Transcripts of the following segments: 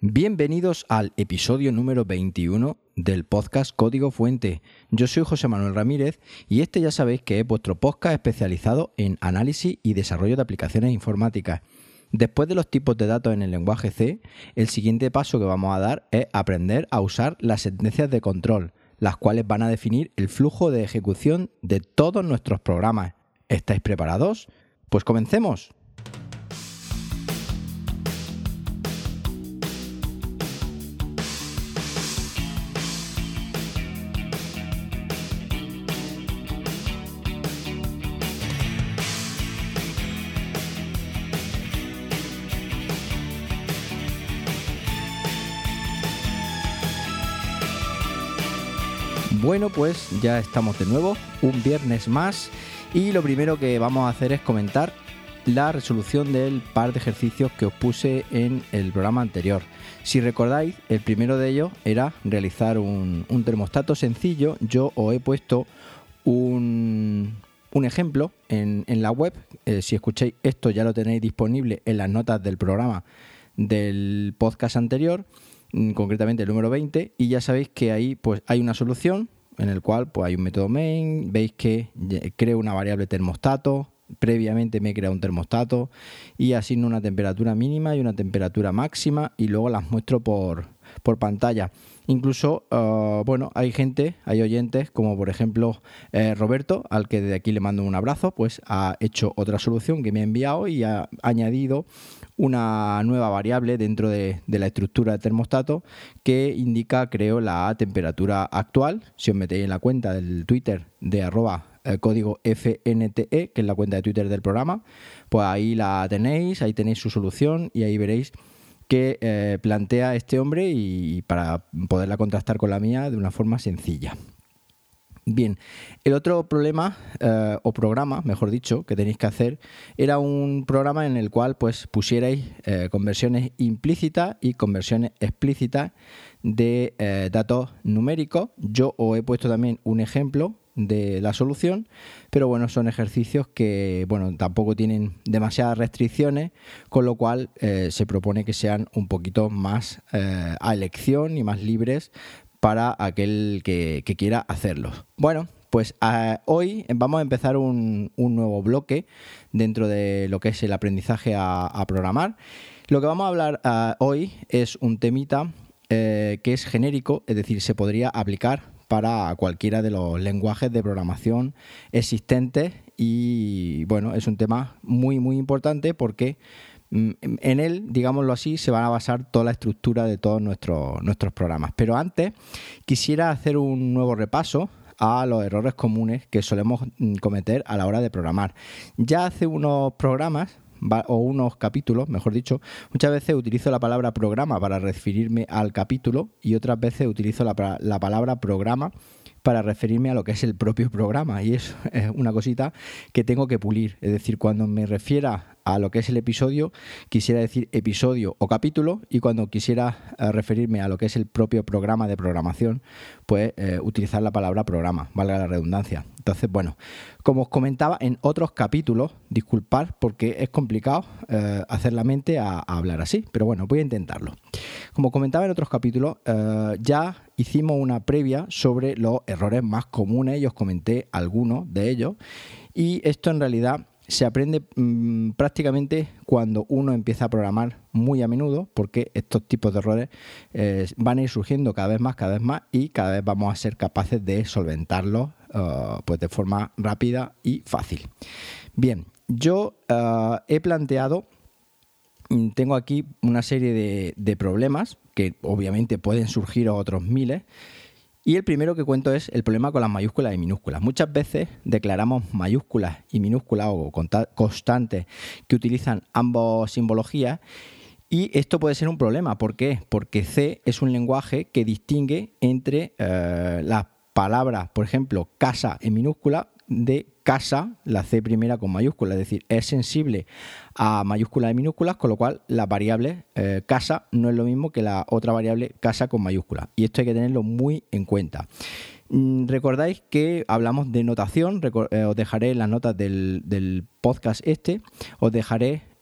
Bienvenidos al episodio número 21 del podcast Código Fuente. Yo soy José Manuel Ramírez y este ya sabéis que es vuestro podcast especializado en análisis y desarrollo de aplicaciones informáticas. Después de los tipos de datos en el lenguaje C, el siguiente paso que vamos a dar es aprender a usar las sentencias de control, las cuales van a definir el flujo de ejecución de todos nuestros programas. ¿Estáis preparados? Pues comencemos. Bueno, pues ya estamos de nuevo, un viernes más, y lo primero que vamos a hacer es comentar la resolución del par de ejercicios que os puse en el programa anterior. Si recordáis, el primero de ellos era realizar un termostato sencillo. Yo os he puesto un ejemplo en la web. Si escucháis esto ya lo tenéis disponible en las notas del programa del podcast anterior, concretamente el número 20, y ya sabéis que ahí pues hay una solución en el cual pues hay un método main. Veis que creo una variable termostato, previamente me he creado un termostato y asigno una temperatura mínima y una temperatura máxima y luego las muestro por pantalla. Incluso, hay oyentes como por ejemplo Roberto, al que desde aquí le mando un abrazo, pues ha hecho otra solución que me ha enviado y ha añadido una nueva variable dentro de la estructura de termostato que indica, creo, la temperatura actual. Si os metéis en la cuenta del Twitter de @código FNTE, que es la cuenta de Twitter del programa, pues ahí la tenéis, ahí tenéis su solución y ahí veréis que plantea este hombre y para poderla contrastar con la mía de una forma sencilla. Bien, el otro problema o programa, mejor dicho, que tenéis que hacer era un programa en el cual pues pusierais conversiones implícitas y conversiones explícitas de datos numéricos. Yo os he puesto también un ejemplo de la solución, pero bueno, son ejercicios que tampoco tienen demasiadas restricciones, con lo cual se propone que sean un poquito más a elección y más libres para aquel que quiera hacerlos. Bueno, pues hoy vamos a empezar un nuevo bloque dentro de lo que es el aprendizaje a programar. Lo que vamos a hablar hoy es un temita que es genérico, es decir, se podría aplicar para cualquiera de los lenguajes de programación existentes y bueno, es un tema muy muy importante porque en él, digámoslo así, se va a basar toda la estructura de todos nuestros programas. Pero antes quisiera hacer un nuevo repaso a los errores comunes que solemos cometer a la hora de programar. Ya hace unos programas o unos capítulos, mejor dicho, muchas veces utilizo la palabra programa para referirme al capítulo y otras veces utilizo la palabra programa para referirme a lo que es el propio programa, y eso es una cosita que tengo que pulir. Es decir, cuando me refiera a lo que es el episodio, quisiera decir episodio o capítulo, y cuando quisiera referirme a lo que es el propio programa de programación, pues utilizar la palabra programa, valga la redundancia. Entonces, bueno, como os comentaba en otros capítulos, disculpad porque es complicado hacer la mente a hablar así, pero bueno, voy a intentarlo. Como comentaba en otros capítulos, ya hicimos una previa sobre los errores más comunes y os comenté algunos de ellos, y esto en realidad se aprende prácticamente cuando uno empieza a programar muy a menudo, porque estos tipos de errores van a ir surgiendo cada vez más y cada vez vamos a ser capaces de solventarlos pues de forma rápida y fácil. Bien, yo he planteado, tengo aquí una serie de problemas que obviamente pueden surgir otros miles. Y el primero que cuento es el problema con las mayúsculas y minúsculas. Muchas veces declaramos mayúsculas y minúsculas o constantes que utilizan ambas simbologías, y esto puede ser un problema. ¿Por qué? Porque C es un lenguaje que distingue entre las palabras, por ejemplo, casa en minúscula de casa, la C primera con mayúscula, es decir, es sensible a mayúsculas y minúsculas, con lo cual la variable casa no es lo mismo que la otra variable casa con mayúsculas, y esto hay que tenerlo muy en cuenta. Recordáis que hablamos de notación, os dejaré en las notas del podcast os dejaré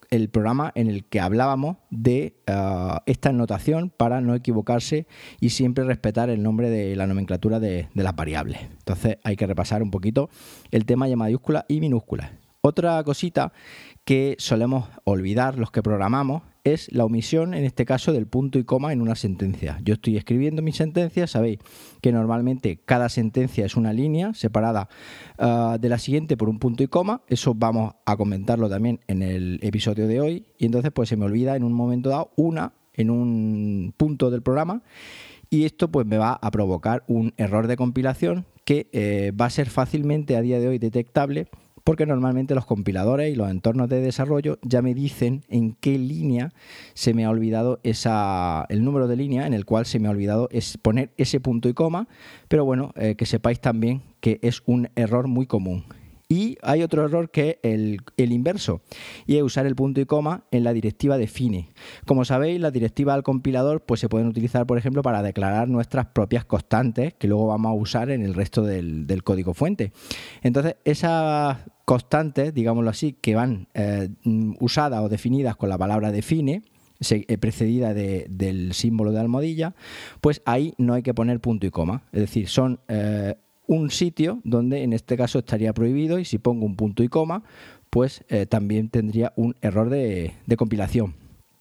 el programa en el que hablábamos de esta notación para no equivocarse y siempre respetar el nombre de la nomenclatura de las variables. Entonces hay que repasar un poquito el tema de mayúsculas y minúsculas. Otra cosita que solemos olvidar los que programamos es la omisión, en este caso, del punto y coma en una sentencia. Yo estoy escribiendo mi sentencia, sabéis que normalmente cada sentencia es una línea separada de la siguiente por un punto y coma. Eso vamos a comentarlo también en el episodio de hoy, y entonces pues se me olvida en un momento dado en un punto del programa, y esto pues me va a provocar un error de compilación que va a ser fácilmente a día de hoy detectable, porque normalmente los compiladores y los entornos de desarrollo ya me dicen en qué línea se me ha olvidado el número de línea en el cual se me ha olvidado poner ese punto y coma, pero bueno, que sepáis también que es un error muy común. Y hay otro error que es el inverso, y es usar el punto y coma en la directiva define. Como sabéis, las directivas al compilador pues se pueden utilizar, por ejemplo, para declarar nuestras propias constantes que luego vamos a usar en el resto del código fuente. Entonces, esas constantes, digámoslo así, que van usadas o definidas con la palabra define, precedida del símbolo de almohadilla, pues ahí no hay que poner punto y coma. Es decir, son un sitio donde en este caso estaría prohibido, y si pongo un punto y coma, pues también tendría un error de compilación.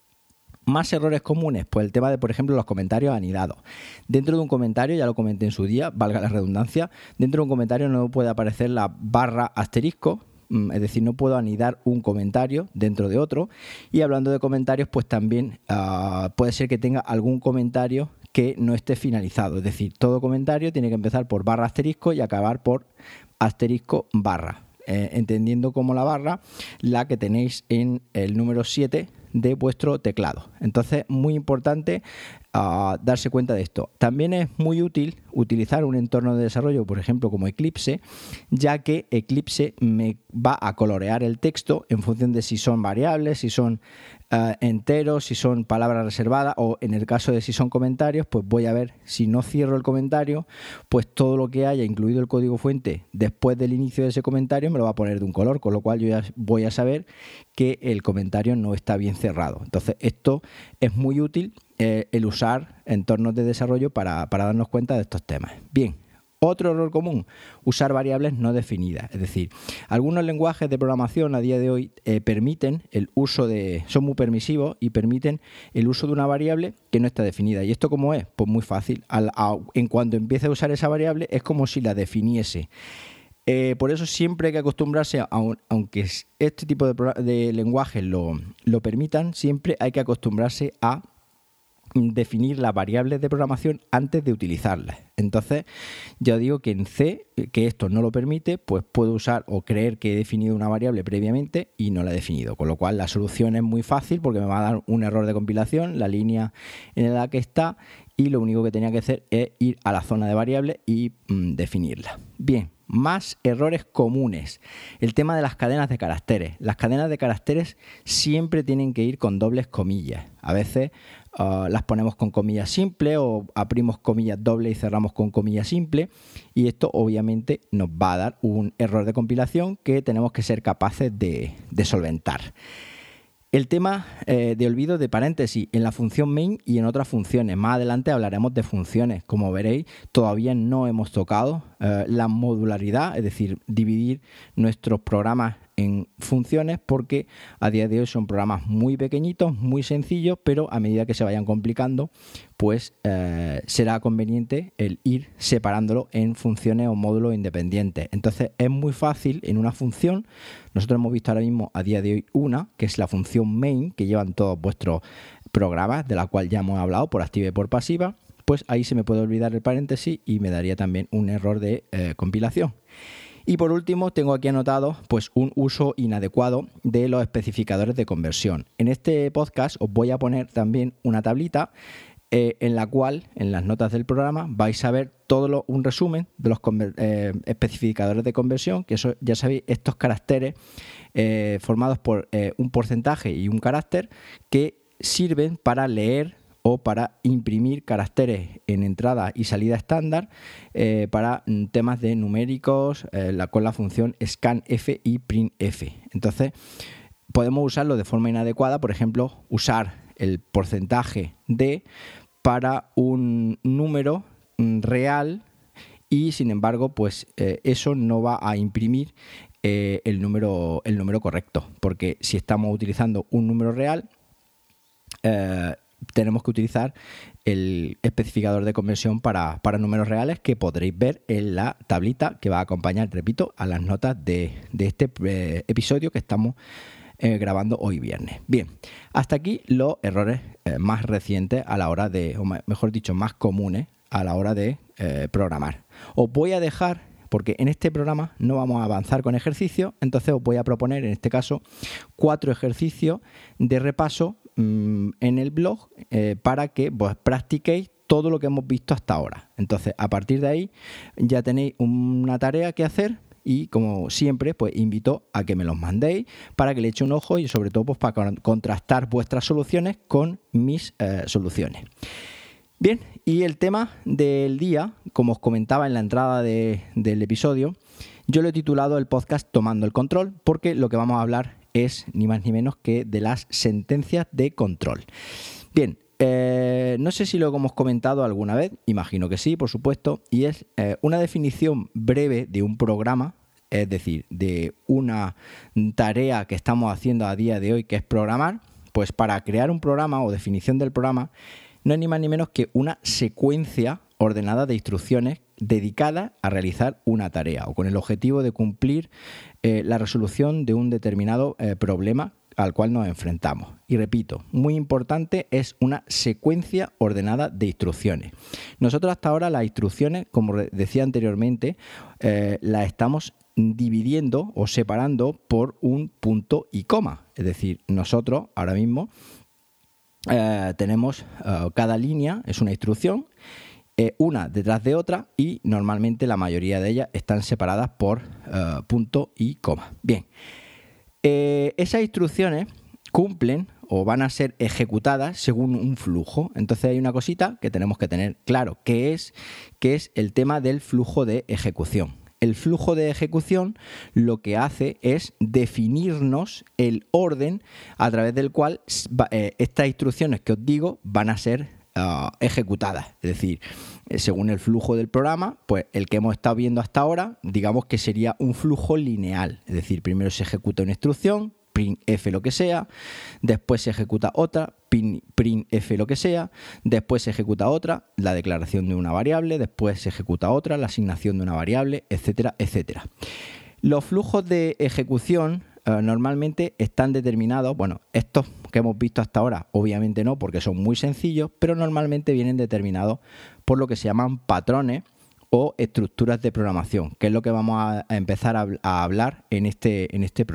Más errores comunes, pues el tema de, por ejemplo, los comentarios anidados. Dentro de un comentario, ya lo comenté en su día, valga la redundancia, dentro de un comentario no puede aparecer la barra asterisco, es decir, no puedo anidar un comentario dentro de otro. Y hablando de comentarios, pues también puede ser que tenga algún comentario que no esté finalizado. Es decir, todo comentario tiene que empezar por barra asterisco y acabar por asterisco barra. Entendiendo como la barra la que tenéis en el número 7 de vuestro teclado. Entonces, muy importante darse cuenta de esto. También es muy útil utilizar un entorno de desarrollo, por ejemplo, como Eclipse, ya que Eclipse me va a colorear el texto en función de si son variables, si son enteros, si son palabras reservadas, o en el caso de si son comentarios, pues voy a ver, si no cierro el comentario, pues todo lo que haya incluido el código fuente después del inicio de ese comentario me lo va a poner de un color, con lo cual yo ya voy a saber que el comentario no está bien cerrado. Entonces, esto es muy útil, el usar entornos de desarrollo para darnos cuenta de estos temas. Bien, otro error común, usar variables no definidas. Es decir, algunos lenguajes de programación a día de hoy permiten el uso son muy permisivos y permiten el uso de una variable que no está definida. ¿Y esto cómo es? Pues muy fácil. En cuanto empiece a usar esa variable es como si la definiese. Por eso siempre hay que acostumbrarse, aunque este tipo de lenguajes lo permitan, siempre hay que acostumbrarse a definir las variables de programación antes de utilizarlas. Entonces, ya digo que en C, que esto no lo permite, pues puedo usar o creer que he definido una variable previamente y no la he definido. Con lo cual, la solución es muy fácil porque me va a dar un error de compilación, la línea en la que está, y lo único que tenía que hacer es ir a la zona de variables y definirla. Bien. Más errores comunes. El tema de las cadenas de caracteres. Las cadenas de caracteres siempre tienen que ir con dobles comillas. A veces las ponemos con comillas simples o abrimos comillas dobles y cerramos con comillas simples, y esto obviamente nos va a dar un error de compilación que tenemos que ser capaces de solventar. El tema de olvido de paréntesis en la función main y en otras funciones. Más adelante hablaremos de funciones. Como veréis, todavía no hemos tocado la modularidad, es decir, dividir nuestros programas en funciones, porque a día de hoy son programas muy pequeñitos, muy sencillos, pero a medida que se vayan complicando, pues será conveniente el ir separándolo en funciones o módulos independientes. Entonces es muy fácil en una función. Nosotros hemos visto ahora mismo a día de hoy una, que es la función main, que llevan todos vuestros programas, de la cual ya hemos hablado por activa y por pasiva. Pues ahí se me puede olvidar el paréntesis y me daría también un error de compilación. Y por último, tengo aquí anotado pues un uso inadecuado de los especificadores de conversión. En este podcast os voy a poner también una tablita en la cual, en las notas del programa, vais a ver un resumen de los especificadores de conversión, que eso, ya sabéis, estos caracteres formados por un porcentaje y un carácter que sirven para leer o para imprimir caracteres en entrada y salida estándar para temas de numéricos con la función scanf y printf. Entonces, podemos usarlo de forma inadecuada, por ejemplo, usar el porcentaje de para un número real y sin embargo pues eso no va a imprimir el número correcto, porque si estamos utilizando un número real tenemos que utilizar el especificador de conversión para números reales, que podréis ver en la tablita que va a acompañar, repito, a las notas de este episodio que estamos grabando hoy viernes. Bien, hasta aquí los errores más recientes a la hora de, o mejor dicho, más comunes a la hora de programar. Os voy a dejar, porque en este programa no vamos a avanzar con ejercicios, entonces os voy a proponer en este caso 4 ejercicios de repaso en el blog para que pues practiquéis todo lo que hemos visto hasta ahora. Entonces, a partir de ahí ya tenéis una tarea que hacer y, como siempre, pues invito a que me los mandéis para que le eche un ojo y sobre todo pues para contrastar vuestras soluciones con mis soluciones. Bien, y el tema del día, como os comentaba en la entrada del episodio, yo lo he titulado el podcast Tomando el Control, porque lo que vamos a hablar es ni más ni menos que de las sentencias de control. Bien, no sé si lo hemos comentado alguna vez, imagino que sí, por supuesto, y es una definición breve de un programa, es decir, de una tarea que estamos haciendo a día de hoy, que es programar. Pues para crear un programa o definición del programa no es ni más ni menos que una secuencia ordenada de instrucciones dedicada a realizar una tarea o con el objetivo de cumplir la resolución de un determinado problema al cual nos enfrentamos. Y repito, muy importante, es una secuencia ordenada de instrucciones. Nosotros hasta ahora las instrucciones, como decía anteriormente, las estamos dividiendo o separando por un punto y coma. Es decir, nosotros ahora mismo tenemos cada línea, es una instrucción, una detrás de otra, y normalmente la mayoría de ellas están separadas por punto y coma. Bien, esas instrucciones cumplen o van a ser ejecutadas según un flujo. Entonces hay una cosita que tenemos que tener claro, que es el tema del flujo de ejecución. El flujo de ejecución lo que hace es definirnos el orden a través del cual estas instrucciones que os digo van a ser ejecutadas. Es decir, según el flujo del programa, pues el que hemos estado viendo hasta ahora, digamos que sería un flujo lineal. Es decir, primero se ejecuta una instrucción, printf lo que sea, después se ejecuta otra, printf lo que sea, después se ejecuta otra, la declaración de una variable, después se ejecuta otra, la asignación de una variable, etcétera, etcétera. Los flujos de ejecución normalmente están determinados, bueno, estos que hemos visto hasta ahora obviamente no, porque son muy sencillos, pero normalmente vienen determinados por lo que se llaman patrones o estructuras de programación, que es lo que vamos a empezar a hablar en este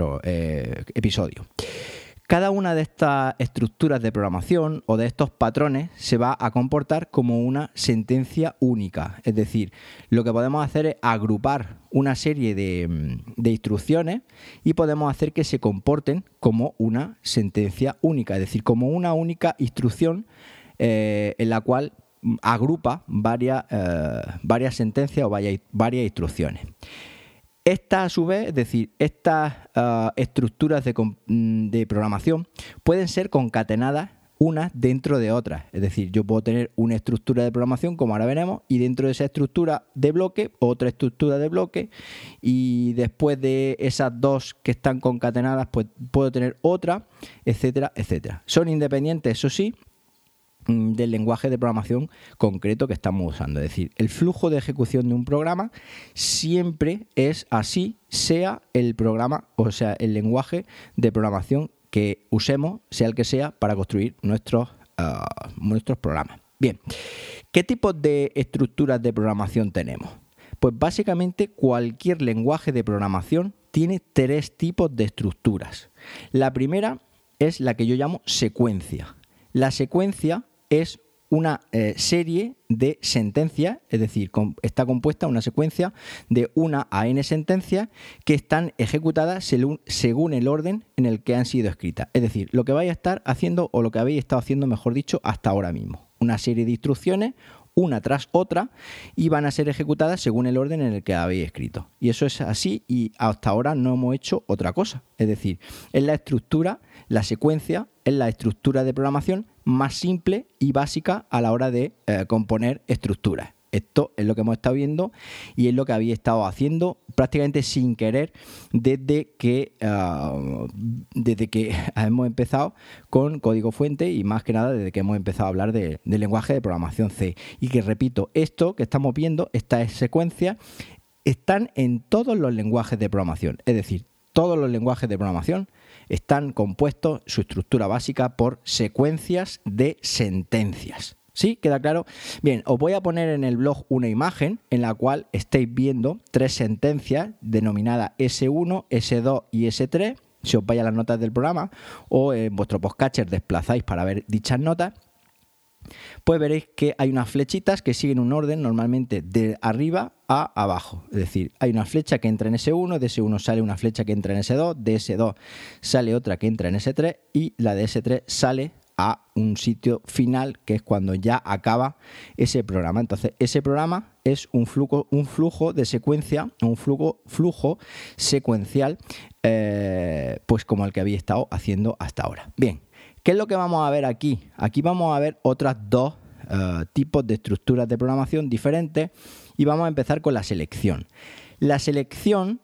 episodio. Cada una de estas estructuras de programación o de estos patrones se va a comportar como una sentencia única. Es decir, lo que podemos hacer es agrupar una serie de instrucciones y podemos hacer que se comporten como una sentencia única. Es decir, como una única instrucción en la cual agrupa varias sentencias o varias instrucciones. Estas, a su vez, es decir, estas estructuras de programación pueden ser concatenadas unas dentro de otras. Es decir, yo puedo tener una estructura de programación, como ahora veremos, y dentro de esa estructura de bloque, otra estructura de bloque, y después de esas dos que están concatenadas, pues puedo tener otra, etcétera, etcétera. Son independientes, eso sí, del lenguaje de programación concreto que estamos usando. Es decir, el flujo de ejecución de un programa siempre es así, sea el programa, o sea, el lenguaje de programación que usemos, sea el que sea, para construir nuestros programas. Bien, ¿qué tipos de estructuras de programación tenemos? Pues básicamente cualquier lenguaje de programación tiene 3 tipos de estructuras. La primera es la que yo llamo secuencia. La secuencia es una serie de sentencias, es decir, está compuesta una secuencia de 1 a n sentencias que están ejecutadas según el orden en el que han sido escritas. Es decir, lo que vais a estar haciendo, o lo que habéis estado haciendo, mejor dicho, hasta ahora mismo. Una serie de instrucciones una tras otra y van a ser ejecutadas según el orden en el que habéis escrito. Y eso es así y hasta ahora no hemos hecho otra cosa. Es decir, es la estructura, la secuencia, es la estructura de programación más simple y básica a la hora de componer estructuras. Esto es lo que hemos estado viendo y es lo que habéis estado haciendo prácticamente sin querer desde que hemos empezado con código fuente y más que nada desde que hemos empezado a hablar del lenguaje de programación C. Y que repito, esto que estamos viendo, estas secuencias, están en todos los lenguajes de programación. Es decir, todos los lenguajes de programación están compuestos, su estructura básica, por secuencias de sentencias. ¿Sí? ¿Queda claro? Bien, os voy a poner en el blog una imagen en la cual estáis viendo 3 sentencias denominadas S1, S2 y S3. Si os vais a las notas del programa o en vuestro podcatcher desplazáis para ver dichas notas, pues veréis que hay unas flechitas que siguen un orden normalmente de arriba a abajo. Es decir, hay una flecha que entra en S1, de S1 sale una flecha que entra en S2, de S2 sale otra que entra en S3 y la de S3 sale a un sitio final que es cuando ya acaba ese programa. Entonces, ese programa es un flujo de secuencia, un flujo secuencial, pues como el que habéis estado haciendo hasta ahora. Bien, ¿qué es lo que vamos a ver aquí? Aquí vamos a ver otras dos tipos de estructuras de programación diferentes y vamos a empezar con la selección. La selección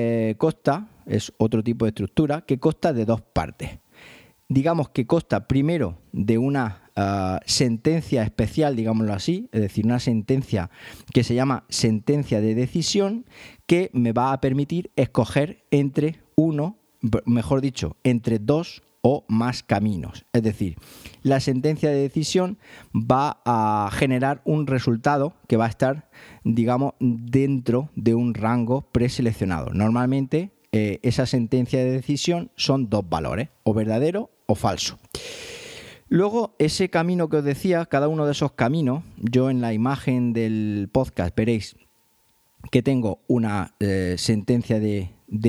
es otro tipo de estructura que consta de 2 partes. Digamos que consta primero de una sentencia especial, digámoslo así, es decir, una sentencia que se llama sentencia de decisión que me va a permitir escoger entre entre 2 o más caminos. Es decir, la sentencia de decisión va a generar un resultado que va a estar, digamos, dentro de un rango preseleccionado. Normalmente esa sentencia de decisión son 2 valores, o verdadero o falso. Luego, ese camino que os decía, cada uno de esos caminos, yo en la imagen del podcast veréis que tengo una sentencia de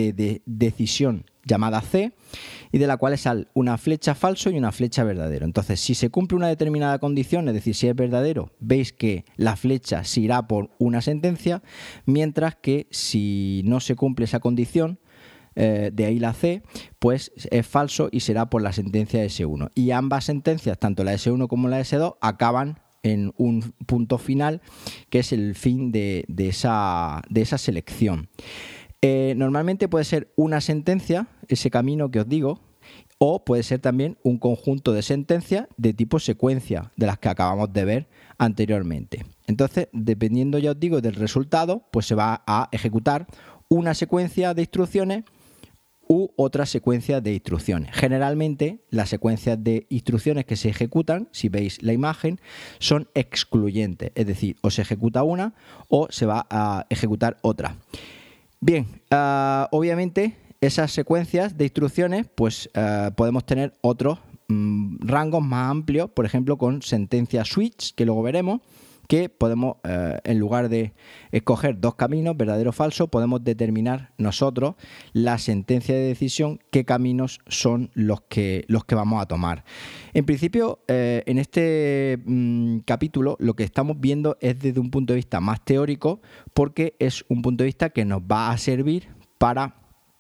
decisión llamada C y de la cual sale una flecha falso y una flecha verdadero. Entonces, si se cumple una determinada condición, es decir, si es verdadero, veis que la flecha se irá por una sentencia, mientras que si no se cumple esa condición, de ahí la C, pues es falso y será por la sentencia S1. Y ambas sentencias, tanto la S1 como la S2, acaban en un punto final que es el fin de esa selección. Normalmente puede ser una sentencia, ese camino que os digo, o puede ser también un conjunto de sentencias de tipo secuencia, de las que acabamos de ver anteriormente. Entonces, dependiendo, ya os digo, del resultado, pues se va a ejecutar una secuencia de instrucciones u otra secuencia de instrucciones. Generalmente, las secuencias de instrucciones que se ejecutan, si veis la imagen, son excluyentes, es decir, o se ejecuta una o se va a ejecutar otra. Bien, obviamente esas secuencias de instrucciones, pues podemos tener otros rangos más amplios, por ejemplo con sentencia switch, que luego veremos, que podemos, en lugar de escoger 2 caminos, verdadero o falso, podemos determinar nosotros la sentencia de decisión, qué caminos son los que vamos a tomar. En principio, en este capítulo, lo que estamos viendo es desde un punto de vista más teórico, porque es un punto de vista que nos va a servir para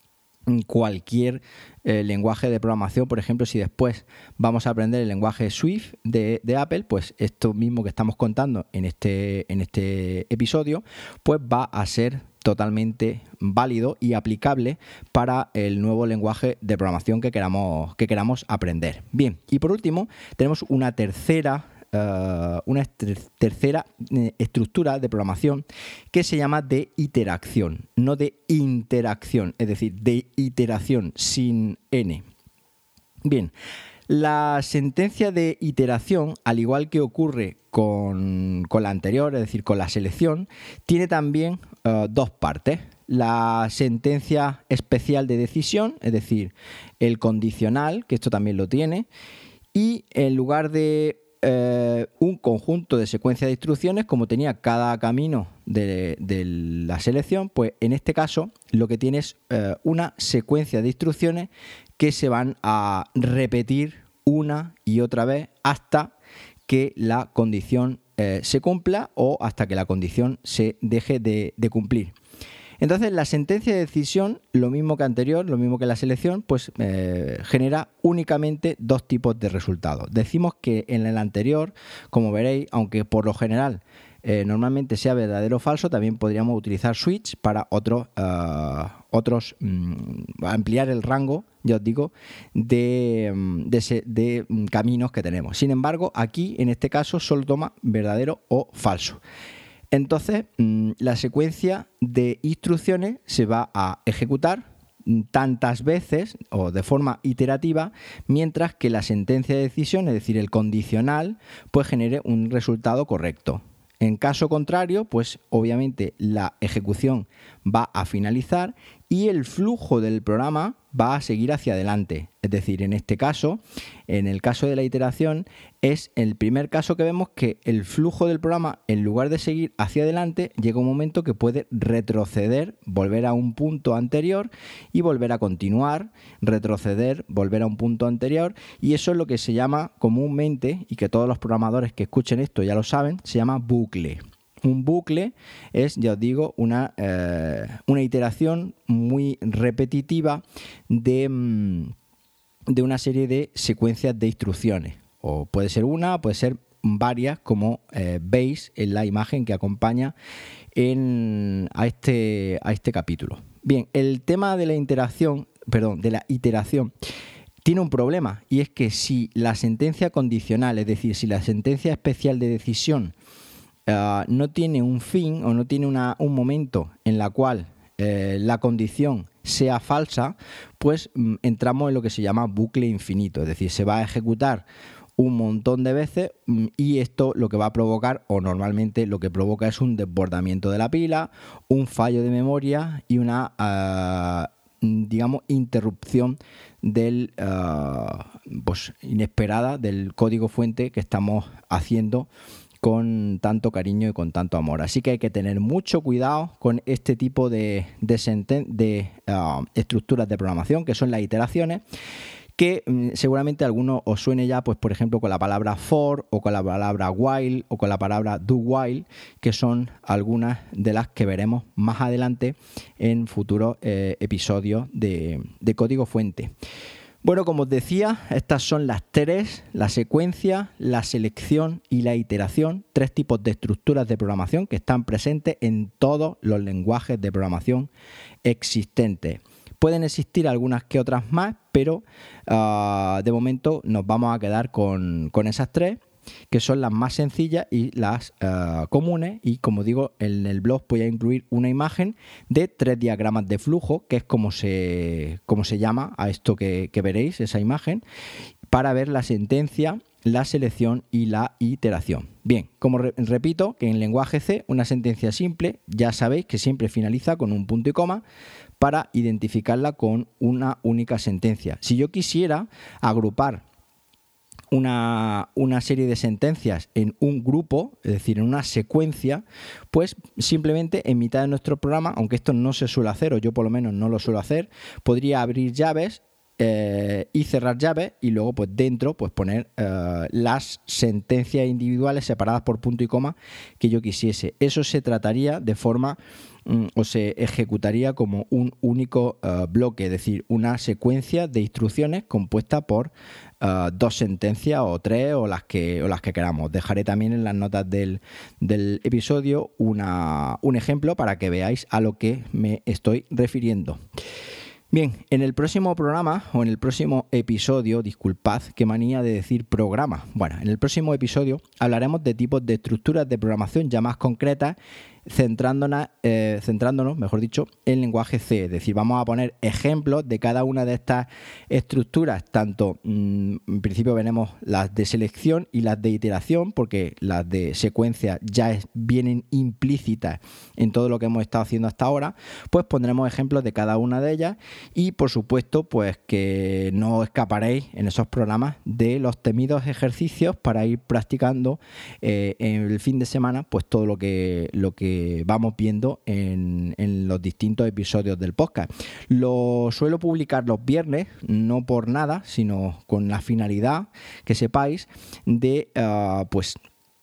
cualquier lenguaje de programación. Por ejemplo, si después vamos a aprender el lenguaje Swift de Apple, pues esto mismo que estamos contando en este episodio, pues va a ser totalmente válido y aplicable para el nuevo lenguaje de programación que queramos aprender. Bien, y por último tenemos una tercera estructura de programación que se llama de iteración, no de interacción, es decir, de iteración sin N. Bien, la sentencia de iteración, al igual que ocurre con la anterior, es decir, con la selección, tiene también 2 partes. La sentencia especial de decisión, es decir, el condicional, que esto también lo tiene, y en lugar de un conjunto de secuencias de instrucciones, como tenía cada camino de la selección, pues en este caso lo que tiene es una secuencia de instrucciones que se van a repetir una y otra vez hasta que la condición se cumpla o hasta que la condición se deje de cumplir. Entonces, la sentencia de decisión, lo mismo que anterior, lo mismo que la selección, pues genera únicamente dos tipos de resultados. Decimos que en el anterior, como veréis, aunque por lo general normalmente sea verdadero o falso, también podríamos utilizar switch para otros ampliar el rango, ya os digo, de caminos que tenemos. Sin embargo, aquí en este caso solo toma verdadero o falso. Entonces, la secuencia de instrucciones se va a ejecutar tantas veces o de forma iterativa, mientras que la sentencia de decisión, es decir, el condicional, pues genere un resultado correcto. En caso contrario, pues obviamente la ejecución va a finalizar y el flujo del programa va a seguir hacia adelante. Es decir, en este caso, en el caso de la iteración, es el primer caso que vemos que el flujo del programa, en lugar de seguir hacia adelante, llega un momento que puede retroceder, volver a un punto anterior y volver a continuar, retroceder, volver a un punto anterior, y eso es lo que se llama comúnmente, y que todos los programadores que escuchen esto ya lo saben, se llama bucle. Un bucle es, ya os digo, una iteración muy repetitiva de una serie de secuencias de instrucciones. O puede ser una, puede ser varias, como veis en la imagen que acompaña a este capítulo. Bien, el tema de la iteración tiene un problema, y es que si la sentencia condicional, es decir, si la sentencia especial de decisión no tiene un fin o no tiene un momento en la cual la condición sea falsa, pues entramos en lo que se llama bucle infinito, es decir, se va a ejecutar un montón de veces y esto lo que va a provocar, o normalmente lo que provoca, es un desbordamiento de la pila, un fallo de memoria y una interrupción inesperada del código fuente que estamos haciendo con tanto cariño y con tanto amor. Así que hay que tener mucho cuidado con este tipo de estructuras de programación, que son las iteraciones, que seguramente a algunos os suene ya, pues por ejemplo, con la palabra for, o con la palabra while, o con la palabra do while, que son algunas de las que veremos más adelante en futuros episodios de código fuente. Bueno, como os decía, estas son las tres: la secuencia, la selección y la iteración, tres tipos de estructuras de programación que están presentes en todos los lenguajes de programación existentes. Pueden existir algunas que otras más, pero de momento nos vamos a quedar con esas tres, que son las más sencillas y las comunes. Y como digo, en el blog voy a incluir una imagen de 3 diagramas de flujo, que es como se llama a esto que veréis, esa imagen, para ver la sentencia, la selección y la iteración. Bien, como repito, que en lenguaje C una sentencia simple, ya sabéis que siempre finaliza con un punto y coma para identificarla con una única sentencia. Si yo quisiera agrupar una serie de sentencias en un grupo, es decir, en una secuencia, pues simplemente en mitad de nuestro programa, aunque esto no se suele hacer, o yo por lo menos no lo suelo hacer, podría abrir llaves y cerrar llaves, y luego pues dentro pues poner las sentencias individuales separadas por punto y coma que yo quisiese. Eso se trataría de forma o se ejecutaría como un único bloque, es decir, una secuencia de instrucciones compuesta por 2 sentencias o 3 o las que queramos. Dejaré también en las notas del episodio un ejemplo para que veáis a lo que me estoy refiriendo. Bien, en el próximo programa o en el próximo episodio, disculpad qué manía de decir programa. Bueno, en el próximo episodio hablaremos de tipos de estructuras de programación ya más concretas, centrándonos, mejor dicho, en lenguaje C. Es decir, vamos a poner ejemplos de cada una de estas estructuras, tanto en principio veremos las de selección y las de iteración, porque las de secuencia ya vienen implícitas en todo lo que hemos estado haciendo hasta ahora. Pues pondremos ejemplos de cada una de ellas, y por supuesto pues que no escaparéis en esos programas de los temidos ejercicios para ir practicando en el fin de semana pues todo lo que vamos viendo en los distintos episodios del podcast. Lo suelo publicar los viernes, no por nada, sino con la finalidad, que sepáis, de pues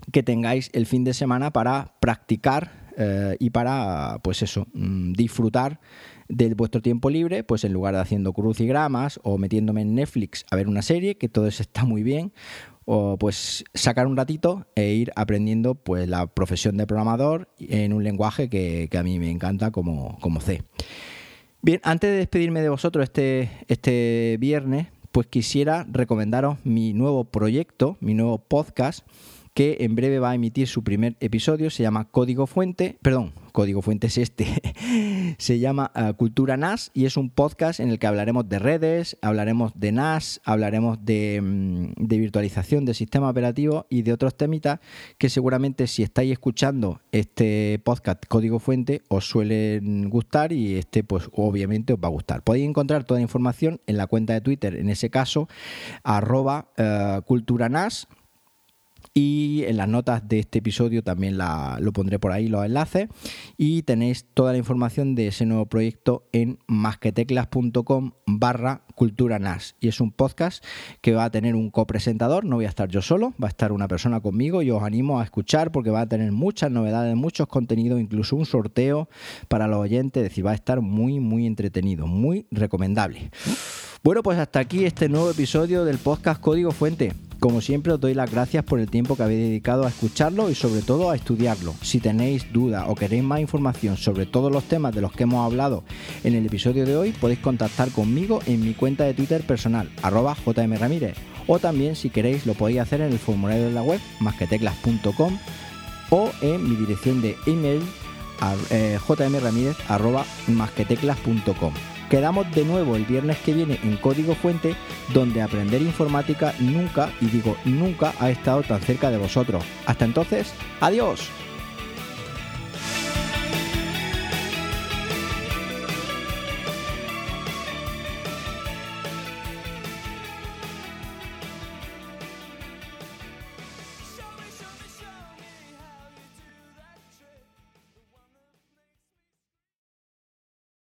que tengáis el fin de semana para practicar y para, pues eso, disfrutar de vuestro tiempo libre, pues en lugar de haciendo crucigramas o metiéndome en Netflix a ver una serie, que todo eso está muy bien, o pues sacar un ratito e ir aprendiendo pues la profesión de programador en un lenguaje que a mí me encanta como C. Bien, antes de despedirme de vosotros este viernes, pues quisiera recomendaros mi nuevo proyecto, mi nuevo podcast, que en breve va a emitir su primer episodio. Se llama Código Fuente es se llama Cultura NAS, y es un podcast en el que hablaremos de redes, hablaremos de NAS, hablaremos de virtualización de sistemas operativos y de otros temitas que seguramente, si estáis escuchando este podcast Código Fuente, os suelen gustar, y pues obviamente os va a gustar. Podéis encontrar toda la información en la cuenta de Twitter, en ese caso @culturanas. Y en las notas de este episodio también lo pondré por ahí, los enlaces, y tenéis toda la información de ese nuevo proyecto en masqueteclas.com/culturanas. Y es un podcast que va a tener un copresentador, no voy a estar yo solo, va a estar una persona conmigo, y os animo a escuchar porque va a tener muchas novedades, muchos contenidos, incluso un sorteo para los oyentes, es decir, va a estar muy, muy entretenido, muy recomendable. Bueno, pues hasta aquí este nuevo episodio del podcast Código Fuente. Como siempre, os doy las gracias por el tiempo que habéis dedicado a escucharlo y sobre todo a estudiarlo. Si tenéis dudas o queréis más información sobre todos los temas de los que hemos hablado en el episodio de hoy, podéis contactar conmigo en mi cuenta de Twitter personal, @jmramírez, o también, si queréis, lo podéis hacer en el formulario de la web, masqueteclas.com, o en mi dirección de email, jmramírez@masqueteclas.com. Quedamos de nuevo el viernes que viene en Código Fuente, donde aprender informática nunca, y digo nunca, ha estado tan cerca de vosotros. Hasta entonces, ¡adiós!